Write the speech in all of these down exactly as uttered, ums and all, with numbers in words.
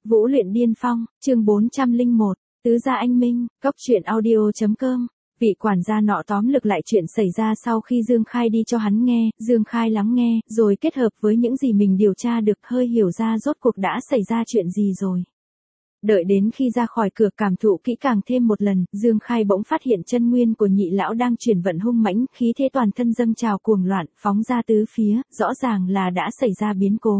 Vũ luyện điên phong, chương bốn trăm lẻ một, tứ gia anh minh, cốc truyện audio.com. Vị quản gia nọ tóm lược lại chuyện xảy ra sau khi Dương Khai đi cho hắn nghe, Dương Khai lắng nghe, rồi kết hợp với những gì mình điều tra được hơi hiểu ra rốt cuộc đã xảy ra chuyện gì rồi. Đợi đến khi ra khỏi cửa cảm thụ kỹ càng thêm một lần, Dương Khai bỗng phát hiện chân nguyên của nhị lão đang chuyển vận hung mãnh, khí thế toàn thân dâng trào cuồng loạn, phóng ra tứ phía, rõ ràng là đã xảy ra biến cố.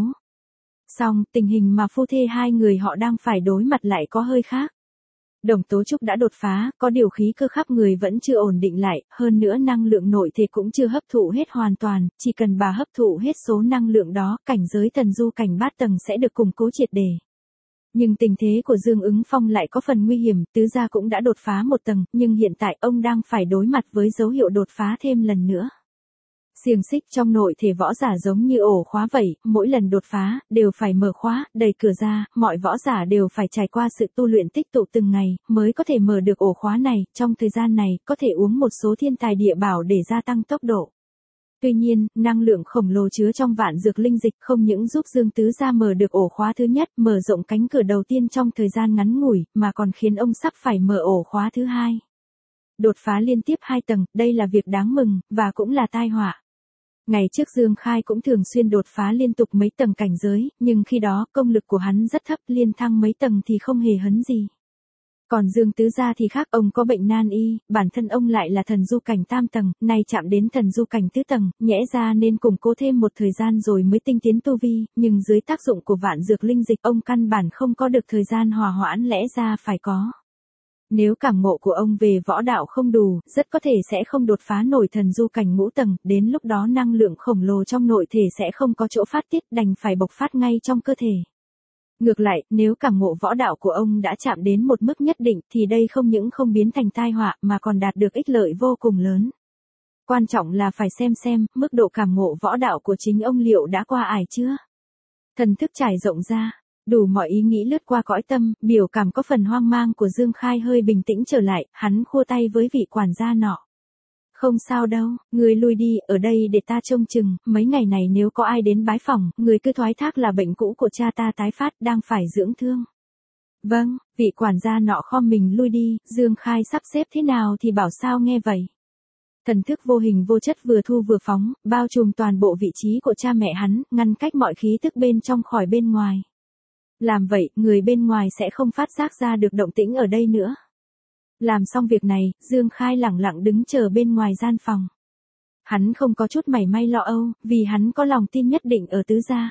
Song, tình hình mà phu thê hai người họ đang phải đối mặt lại có hơi khác. Đồng Tố Trúc đã đột phá, có điều khí cơ khắp người vẫn chưa ổn định lại, hơn nữa năng lượng nội thể cũng chưa hấp thụ hết hoàn toàn, chỉ cần bà hấp thụ hết số năng lượng đó, cảnh giới thần du cảnh bát tầng sẽ được củng cố triệt để. Nhưng tình thế của Dương Ứng Phong lại có phần nguy hiểm, tứ gia cũng đã đột phá một tầng, nhưng hiện tại ông đang phải đối mặt với dấu hiệu đột phá thêm lần nữa. Xiềng xích trong nội thể võ giả giống như ổ khóa vậy, mỗi lần đột phá, đều phải mở khóa, đẩy cửa ra, mọi võ giả đều phải trải qua sự tu luyện tích tụ từng ngày, mới có thể mở được ổ khóa này, trong thời gian này, có thể uống một số thiên tài địa bảo để gia tăng tốc độ. Tuy nhiên, năng lượng khổng lồ chứa trong vạn dược linh dịch không những giúp Dương Tứ gia mở được ổ khóa thứ nhất, mở rộng cánh cửa đầu tiên trong thời gian ngắn ngủi, mà còn khiến ông sắp phải mở ổ khóa thứ hai. Đột phá liên tiếp hai tầng, đây là việc đáng mừng, và cũng là tai họa. Ngày trước Dương Khai cũng thường xuyên đột phá liên tục mấy tầng cảnh giới, nhưng khi đó công lực của hắn rất thấp, liên thăng mấy tầng thì không hề hấn gì. Còn Dương Tứ gia thì khác, ông có bệnh nan y, bản thân ông lại là thần du cảnh tam tầng, nay chạm đến thần du cảnh tứ tầng, nhẽ ra nên củng cố thêm một thời gian rồi mới tinh tiến tu vi, nhưng dưới tác dụng của vạn dược linh dịch ông căn bản không có được thời gian hòa hoãn lẽ ra phải có. Nếu cảm ngộ của ông về võ đạo không đủ, rất có thể sẽ không đột phá nổi thần du cảnh ngũ tầng, đến lúc đó năng lượng khổng lồ trong nội thể sẽ không có chỗ phát tiết, đành phải bộc phát ngay trong cơ thể. Ngược lại, nếu cảm ngộ võ đạo của ông đã chạm đến một mức nhất định, thì đây không những không biến thành tai họa mà còn đạt được ích lợi vô cùng lớn. Quan trọng là phải xem xem, mức độ cảm ngộ võ đạo của chính ông liệu đã qua ải chưa? Thần thức trải rộng ra. Đủ mọi ý nghĩ lướt qua cõi tâm, biểu cảm có phần hoang mang của Dương Khai hơi bình tĩnh trở lại, hắn khua tay với vị quản gia nọ. Không sao đâu, người lui đi, ở đây để ta trông chừng, mấy ngày này nếu có ai đến bái phỏng, người cứ thoái thác là bệnh cũ của cha ta tái phát, đang phải dưỡng thương. Vâng, vị quản gia nọ khom mình lui đi, Dương Khai sắp xếp thế nào thì bảo sao nghe vậy. Thần thức vô hình vô chất vừa thu vừa phóng, bao trùm toàn bộ vị trí của cha mẹ hắn, ngăn cách mọi khí tức bên trong khỏi bên ngoài. Làm vậy, người bên ngoài sẽ không phát giác ra được động tĩnh ở đây nữa. Làm xong việc này, Dương Khai lẳng lặng đứng chờ bên ngoài gian phòng. Hắn không có chút mảy may lo âu, vì hắn có lòng tin nhất định ở tứ gia.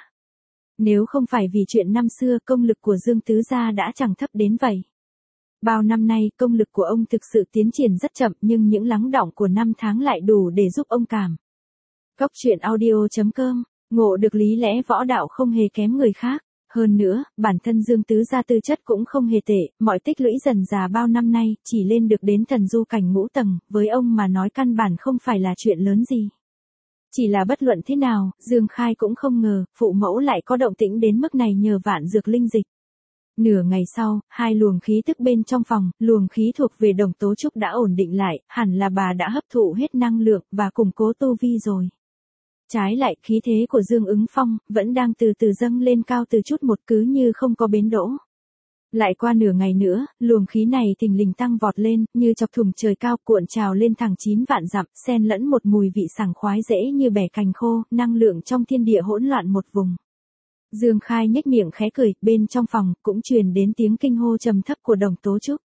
Nếu không phải vì chuyện năm xưa, công lực của Dương tứ gia đã chẳng thấp đến vậy. Bao năm nay, công lực của ông thực sự tiến triển rất chậm, nhưng những lắng đọng của năm tháng lại đủ để giúp ông cảm. Cốc truyện audio.com, ngộ được lý lẽ võ đạo không hề kém người khác. Hơn nữa, bản thân Dương Tứ gia tư chất cũng không hề tệ, mọi tích lũy dần già bao năm nay, chỉ lên được đến thần du cảnh ngũ tầng, với ông mà nói căn bản không phải là chuyện lớn gì. Chỉ là bất luận thế nào, Dương Khai cũng không ngờ, phụ mẫu lại có động tĩnh đến mức này nhờ vạn dược linh dịch. Nửa ngày sau, hai luồng khí tức bên trong phòng, luồng khí thuộc về Đồng Tố Trúc đã ổn định lại, hẳn là bà đã hấp thụ hết năng lượng, và củng cố tu vi rồi. Trái lại, khí thế của Dương Ứng Phong, vẫn đang từ từ dâng lên cao từ chút một cứ như không có bến đỗ. Lại qua nửa ngày nữa, luồng khí này thình lình tăng vọt lên, như chọc thùng trời cao cuộn trào lên thẳng chín vạn dặm, xen lẫn một mùi vị sảng khoái dễ như bẻ cành khô, năng lượng trong thiên địa hỗn loạn một vùng. Dương Khai nhếch miệng khẽ cười, bên trong phòng, cũng truyền đến tiếng kinh hô trầm thấp của Đồng Tố Trúc.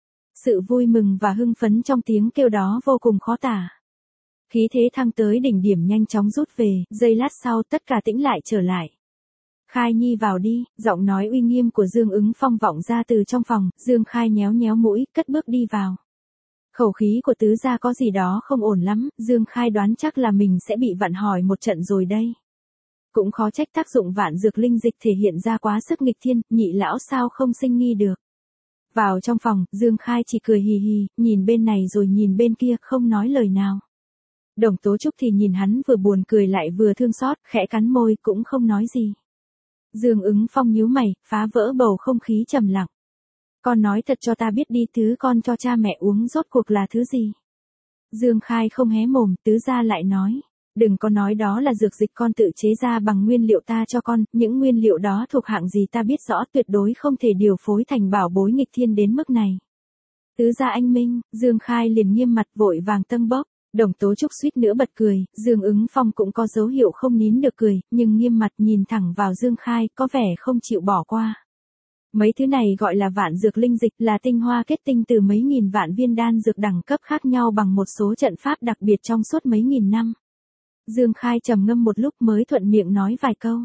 Sự vui mừng và hưng phấn trong tiếng kêu đó vô cùng khó tả. Khí thế thăng tới đỉnh điểm nhanh chóng rút về, giây lát sau tất cả tĩnh lại trở lại. Khai Nhi vào đi, giọng nói uy nghiêm của Dương Ứng Phong vọng ra từ trong phòng, Dương Khai nhéo nhéo mũi, cất bước đi vào. Khẩu khí của tứ gia có gì đó không ổn lắm, Dương Khai đoán chắc là mình sẽ bị vặn hỏi một trận rồi đây. Cũng khó trách tác dụng vạn dược linh dịch thể hiện ra quá sức nghịch thiên, nhị lão sao không sinh nghi được. Vào trong phòng, Dương Khai chỉ cười hì hì, nhìn bên này rồi nhìn bên kia, không nói lời nào. Đồng Tố Trúc thì nhìn hắn vừa buồn cười lại vừa thương xót, khẽ cắn môi cũng không nói gì. Dương Ứng Phong nhíu mày, phá vỡ bầu không khí trầm lặng. Con nói thật cho ta biết đi, thứ con cho cha mẹ uống rốt cuộc là thứ gì? Dương Khai không hé mồm, tứ gia lại nói. Đừng có nói đó là dược dịch con tự chế ra bằng nguyên liệu ta cho con, những nguyên liệu đó thuộc hạng gì ta biết rõ, tuyệt đối không thể điều phối thành bảo bối nghịch thiên đến mức này. Tứ gia anh minh, Dương Khai liền nghiêm mặt vội vàng tâng bốc. Đồng Tố Trúc suýt nữa bật cười, Dương Ứng Phong cũng có dấu hiệu không nín được cười, nhưng nghiêm mặt nhìn thẳng vào Dương Khai, có vẻ không chịu bỏ qua. Mấy thứ này gọi là vạn dược linh dịch, là tinh hoa kết tinh từ mấy nghìn vạn viên đan dược đẳng cấp khác nhau bằng một số trận pháp đặc biệt trong suốt mấy nghìn năm. Dương Khai trầm ngâm một lúc mới thuận miệng nói vài câu.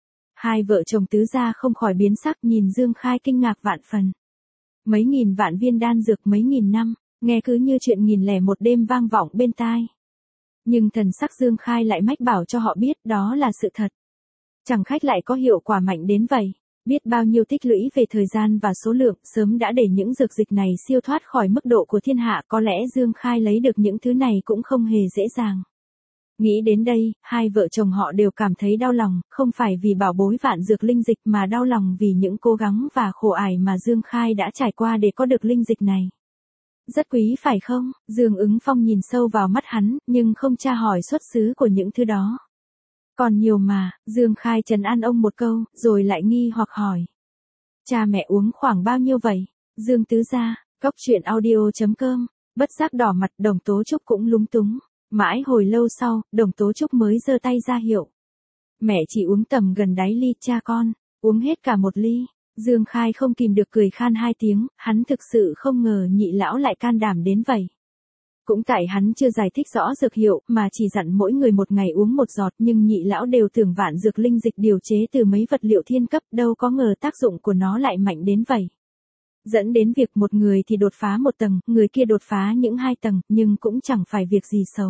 Hai vợ chồng tứ gia không khỏi biến sắc nhìn Dương Khai kinh ngạc vạn phần. Mấy nghìn vạn viên đan dược mấy nghìn năm, nghe cứ như chuyện nghìn lẻ một đêm vang vọng bên tai. Nhưng thần sắc Dương Khai lại mách bảo cho họ biết đó là sự thật. Chẳng khách lại có hiệu quả mạnh đến vậy. Biết bao nhiêu tích lũy về thời gian và số lượng sớm đã để những dược dịch này siêu thoát khỏi mức độ của thiên hạ, có lẽ Dương Khai lấy được những thứ này cũng không hề dễ dàng. Nghĩ đến đây, hai vợ chồng họ đều cảm thấy đau lòng, không phải vì bảo bối vạn dược linh dịch mà đau lòng vì những cố gắng và khổ ải mà Dương Khai đã trải qua để có được linh dịch này. Rất quý phải không? Dương Ứng Phong nhìn sâu vào mắt hắn, nhưng không tra hỏi xuất xứ của những thứ đó. Còn nhiều mà, Dương Khai trấn an ông một câu, rồi lại nghi hoặc hỏi. Cha mẹ uống khoảng bao nhiêu vậy? Dương tứ gia, cốc truyện audio chấm com, bất giác đỏ mặt. Đồng Tố Trúc cũng lúng túng. Mãi hồi lâu sau, Đồng Tố Trúc mới giơ tay ra hiệu. Mẹ chỉ uống tầm gần đáy ly cha con, uống hết cả một ly. Dương Khai không kìm được cười khan hai tiếng, hắn thực sự không ngờ nhị lão lại can đảm đến vậy. Cũng tại hắn chưa giải thích rõ dược hiệu mà chỉ dặn mỗi người một ngày uống một giọt, nhưng nhị lão đều tưởng vạn dược linh dịch điều chế từ mấy vật liệu thiên cấp, đâu có ngờ tác dụng của nó lại mạnh đến vậy. Dẫn đến việc một người thì đột phá một tầng, người kia đột phá những hai tầng, nhưng cũng chẳng phải việc gì xấu.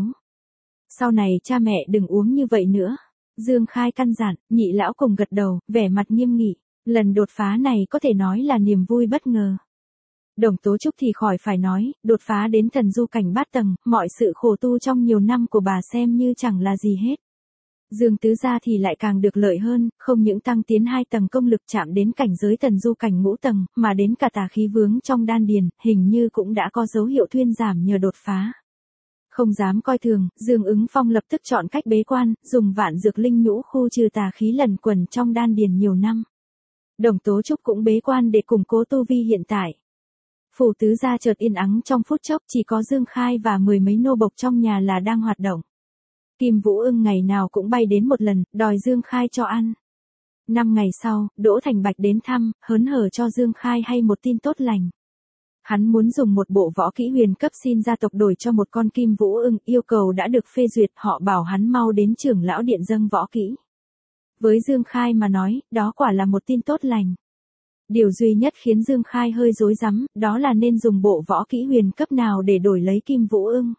Sau này cha mẹ đừng uống như vậy nữa. Dương Khai căn dặn, nhị lão cùng gật đầu, vẻ mặt nghiêm nghị. Lần đột phá này có thể nói là niềm vui bất ngờ. Đồng Tố Trúc thì khỏi phải nói, đột phá đến thần du cảnh bát tầng, mọi sự khổ tu trong nhiều năm của bà xem như chẳng là gì hết. Dương tứ gia thì lại càng được lợi hơn, không những tăng tiến hai tầng công lực chạm đến cảnh giới thần du cảnh ngũ tầng, mà đến cả tà khí vướng trong đan điền, hình như cũng đã có dấu hiệu thuyên giảm nhờ đột phá. Không dám coi thường, Dương Ứng Phong lập tức chọn cách bế quan, dùng vạn dược linh nhũ khu trừ tà khí lần quẩn trong đan điền nhiều năm. Đồng Tố Trúc cũng bế quan để củng cố tu vi hiện tại. Phủ tứ gia chợt yên ắng trong phút chốc, chỉ có Dương Khai và mười mấy nô bộc trong nhà là đang hoạt động. Kim Vũ Ưng ngày nào cũng bay đến một lần, đòi Dương Khai cho ăn. Năm ngày sau, Đỗ Thành Bạch đến thăm, hớn hở cho Dương Khai hay một tin tốt lành. Hắn muốn dùng một bộ võ kỹ huyền cấp xin gia tộc đổi cho một con Kim Vũ Ưng, yêu cầu đã được phê duyệt, họ bảo hắn mau đến trưởng lão điện dâng võ kỹ. Với Dương Khai mà nói, đó quả là một tin tốt lành. Điều duy nhất khiến Dương Khai hơi rối rắm, đó là nên dùng bộ võ kỹ huyền cấp nào để đổi lấy Kim Vũ Ưng.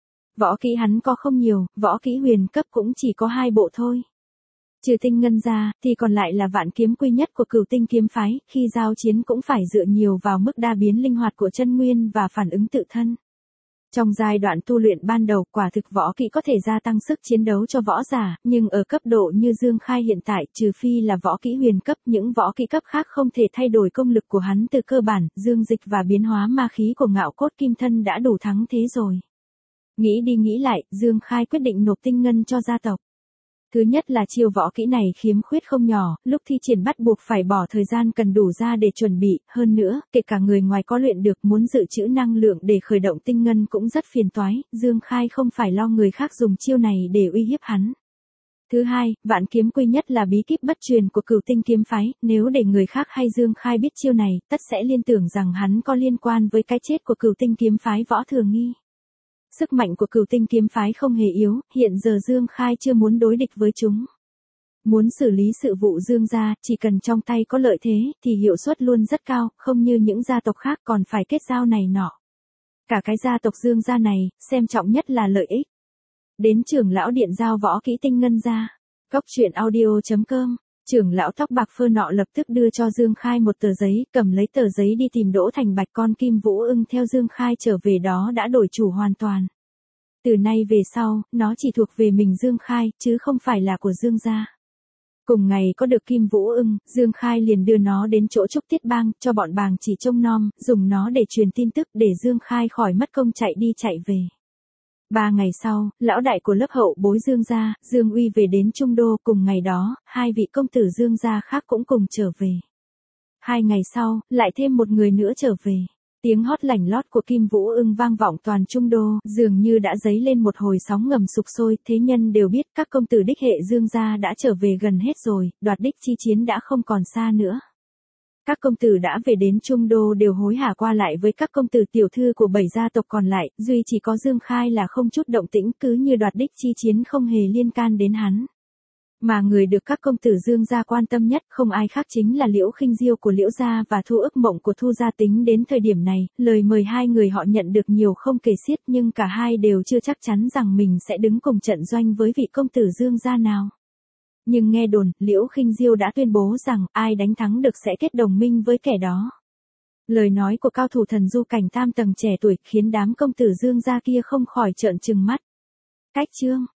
Võ kỹ hắn có không nhiều, võ kỹ huyền cấp cũng chỉ có hai bộ thôi. Trừ tinh ngân ra, thì còn lại là vạn kiếm quy nhất của Cửu Tinh kiếm phái, khi giao chiến cũng phải dựa nhiều vào mức đa biến linh hoạt của chân nguyên và phản ứng tự thân. Trong giai đoạn tu luyện ban đầu, quả thực võ kỹ có thể gia tăng sức chiến đấu cho võ giả, nhưng ở cấp độ như Dương Khai hiện tại, trừ phi là võ kỹ huyền cấp, những võ kỹ cấp khác không thể thay đổi công lực của hắn từ cơ bản, dương dịch và biến hóa ma khí của ngạo cốt kim thân đã đủ thắng thế rồi. Nghĩ đi nghĩ lại, Dương Khai quyết định nộp tinh ngân cho gia tộc. Thứ nhất là chiêu võ kỹ này khiếm khuyết không nhỏ, lúc thi triển bắt buộc phải bỏ thời gian cần đủ ra để chuẩn bị, hơn nữa, kể cả người ngoài có luyện được muốn dự trữ năng lượng để khởi động tinh ngân cũng rất phiền toái, Dương Khai không phải lo người khác dùng chiêu này để uy hiếp hắn. Thứ hai, vạn kiếm quy nhất là bí kíp bất truyền của Cửu Tinh kiếm phái, nếu để người khác hay Dương Khai biết chiêu này, tất sẽ liên tưởng rằng hắn có liên quan với cái chết của Cửu Tinh kiếm phái Võ Thừa Nghi. Sức mạnh của Cửu Tinh kiếm phái không hề yếu, hiện giờ Dương Khai chưa muốn đối địch với chúng. Muốn xử lý sự vụ Dương gia, chỉ cần trong tay có lợi thế, thì hiệu suất luôn rất cao, không như những gia tộc khác còn phải kết giao này nọ. Cả cái gia tộc Dương gia này, xem trọng nhất là lợi ích. Đến trưởng lão điện giao võ kỹ tinh ngân ra. Cốc truyện audio chấm com. Trưởng lão tóc bạc phơ nọ lập tức đưa cho Dương Khai một tờ giấy, cầm lấy tờ giấy đi tìm Đỗ Thành Bạch. Con Kim Vũ Ưng theo Dương Khai trở về đó đã đổi chủ hoàn toàn. Từ nay về sau, nó chỉ thuộc về mình Dương Khai, chứ không phải là của Dương gia. Cùng ngày có được Kim Vũ Ưng, Dương Khai liền đưa nó đến chỗ Trúc Tiết Bang, cho bọn bàng chỉ trông nom, dùng nó để truyền tin tức để Dương Khai khỏi mất công chạy đi chạy về. Ba ngày sau, lão đại của lớp hậu bối Dương gia, Dương Uy về đến Trung Đô, cùng ngày đó, hai vị công tử Dương gia khác cũng cùng trở về. Hai ngày sau, lại thêm một người nữa trở về. Tiếng hót lảnh lót của Kim Vũ Ưng vang vọng toàn Trung Đô, dường như đã dấy lên một hồi sóng ngầm sục sôi, thế nhân đều biết các công tử đích hệ Dương gia đã trở về gần hết rồi, đoạt đích chi chiến đã không còn xa nữa. Các công tử đã về đến Trung Đô đều hối hả qua lại với các công tử tiểu thư của bảy gia tộc còn lại, duy chỉ có Dương Khai là không chút động tĩnh, cứ như đoạt đích chi chiến không hề liên can đến hắn. Mà người được các công tử Dương gia quan tâm nhất không ai khác chính là Liễu Khinh Diêu của Liễu gia và Thu Ức Mộng của Thu gia. Tính đến thời điểm này, lời mời hai người họ nhận được nhiều không kể xiết, nhưng cả hai đều chưa chắc chắn rằng mình sẽ đứng cùng trận doanh với vị công tử Dương gia nào. Nhưng nghe đồn, Liễu Khinh Diêu đã tuyên bố rằng ai đánh thắng được sẽ kết đồng minh với kẻ đó. Lời nói của cao thủ thần du cảnh tam tầng trẻ tuổi khiến đám công tử Dương gia kia không khỏi trợn trừng mắt. Cách chương